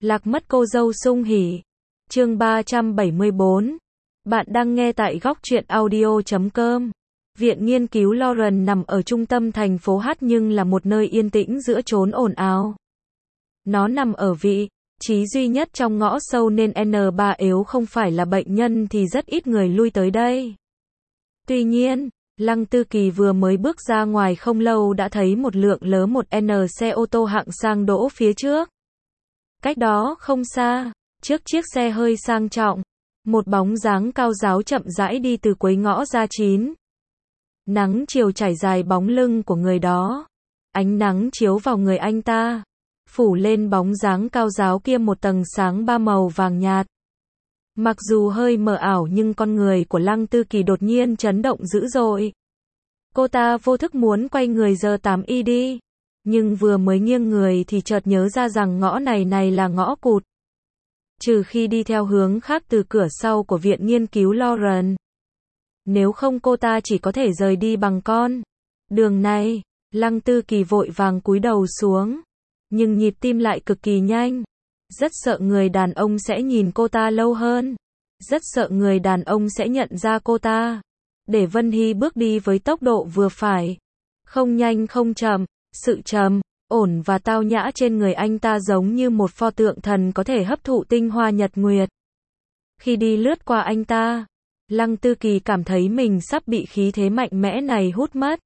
Lạc mất cô dâu sung hỉ. Chương 374. Bạn đang nghe tại góc truyện audio.com. Viện nghiên cứu Lauren nằm ở trung tâm thành phố H nhưng là một nơi yên tĩnh giữa chốn ồn ào. Nó nằm ở vị trí duy nhất trong ngõ sâu nên N3 nếu không phải là bệnh nhân thì rất ít người lui tới đây. Tuy nhiên, Lăng Tư Kỳ vừa mới bước ra ngoài không lâu đã thấy một lượng lớn một N xe ô tô hạng sang đỗ phía trước. Cách đó không xa, trước chiếc xe hơi sang trọng, một bóng dáng cao ráo chậm rãi đi từ cuối ngõ ra 9. Nắng chiều trải dài bóng lưng của người đó. Ánh nắng chiếu vào người anh ta, phủ lên bóng dáng cao ráo kia một tầng sáng ba màu vàng nhạt. Mặc dù hơi mờ ảo nhưng con người của Lăng Tư Kỳ đột nhiên chấn động dữ dội. Cô ta vô thức muốn quay người giơ 8 y đi. Nhưng vừa mới nghiêng người thì chợt nhớ ra rằng ngõ này là ngõ cụt. Trừ khi đi theo hướng khác từ cửa sau của viện nghiên cứu Lauren. Nếu không cô ta chỉ có thể rời đi bằng con đường này. Lăng Tư Kỳ vội vàng cúi đầu xuống. Nhưng nhịp tim lại cực kỳ nhanh. Rất sợ người đàn ông sẽ nhìn cô ta lâu hơn. Rất sợ người đàn ông sẽ nhận ra cô ta. Để Vân Hy bước đi với tốc độ vừa phải. Không nhanh không chậm. Sự trầm, ổn và tao nhã trên người anh ta giống như một pho tượng thần có thể hấp thụ tinh hoa nhật nguyệt. Khi đi lướt qua anh ta, Lăng Tư Kỳ cảm thấy mình sắp bị khí thế mạnh mẽ này hút mất.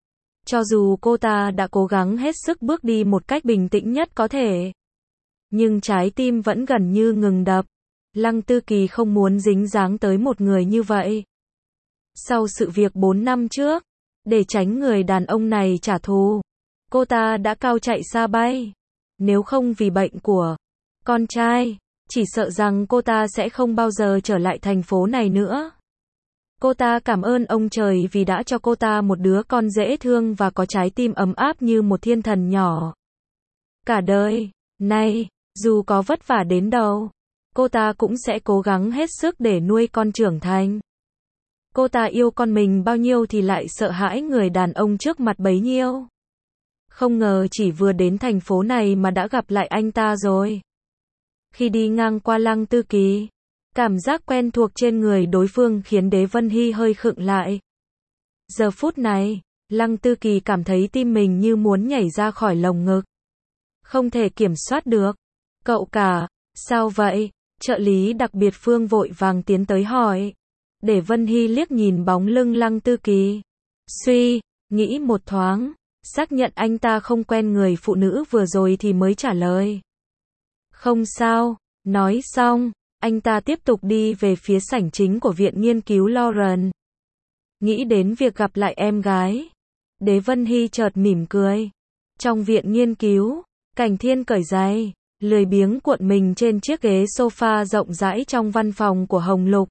Cho dù cô ta đã cố gắng hết sức bước đi một cách bình tĩnh nhất có thể, nhưng trái tim vẫn gần như ngừng đập. Lăng Tư Kỳ không muốn dính dáng tới một người như vậy. Sau sự việc 4 năm trước, để tránh người đàn ông này trả thù, cô ta đã cao chạy xa bay. Nếu không vì bệnh của con trai, chỉ sợ rằng cô ta sẽ không bao giờ trở lại thành phố này nữa. Cô ta cảm ơn ông trời vì đã cho cô ta một đứa con dễ thương và có trái tim ấm áp như một thiên thần nhỏ. Cả đời này, dù có vất vả đến đâu, cô ta cũng sẽ cố gắng hết sức để nuôi con trưởng thành. Cô ta yêu con mình bao nhiêu thì lại sợ hãi người đàn ông trước mặt bấy nhiêu. Không ngờ chỉ vừa đến thành phố này mà đã gặp lại anh ta rồi. Khi đi ngang qua Lăng Tư Kỳ, cảm giác quen thuộc trên người đối phương khiến Đế Vân Hy hơi khựng lại. Giờ phút này, Lăng Tư Kỳ cảm thấy tim mình như muốn nhảy ra khỏi lồng ngực. Không thể kiểm soát được. Cậu cả, sao vậy? Trợ lý đặc biệt Phương vội vàng tiến tới hỏi. Để Vân Hy liếc nhìn bóng lưng Lăng Tư Kỳ. Suy nghĩ một thoáng. Xác nhận anh ta không quen người phụ nữ vừa rồi thì mới trả lời. Không sao. Nói xong, anh ta tiếp tục đi về phía sảnh chính của viện nghiên cứu Lauren. Nghĩ đến việc gặp lại em gái, Đế Vân Hy chợt mỉm cười. Trong viện nghiên cứu, Cảnh Thiên cởi giày, lười biếng cuộn mình trên chiếc ghế sofa rộng rãi trong văn phòng của Hồng Lục.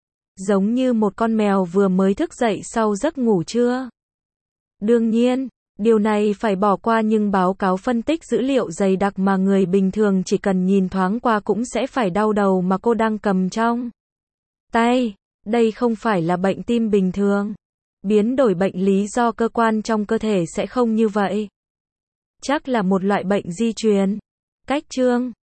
Giống như một con mèo vừa mới thức dậy sau giấc ngủ trưa. Đương nhiên, điều này phải bỏ qua nhưng báo cáo phân tích dữ liệu dày đặc mà người bình thường chỉ cần nhìn thoáng qua cũng sẽ phải đau đầu mà cô đang cầm trong tay. Đây không phải là bệnh tim bình thường. Biến đổi bệnh lý do cơ quan trong cơ thể sẽ không như vậy. Chắc là một loại bệnh di truyền. Cách chương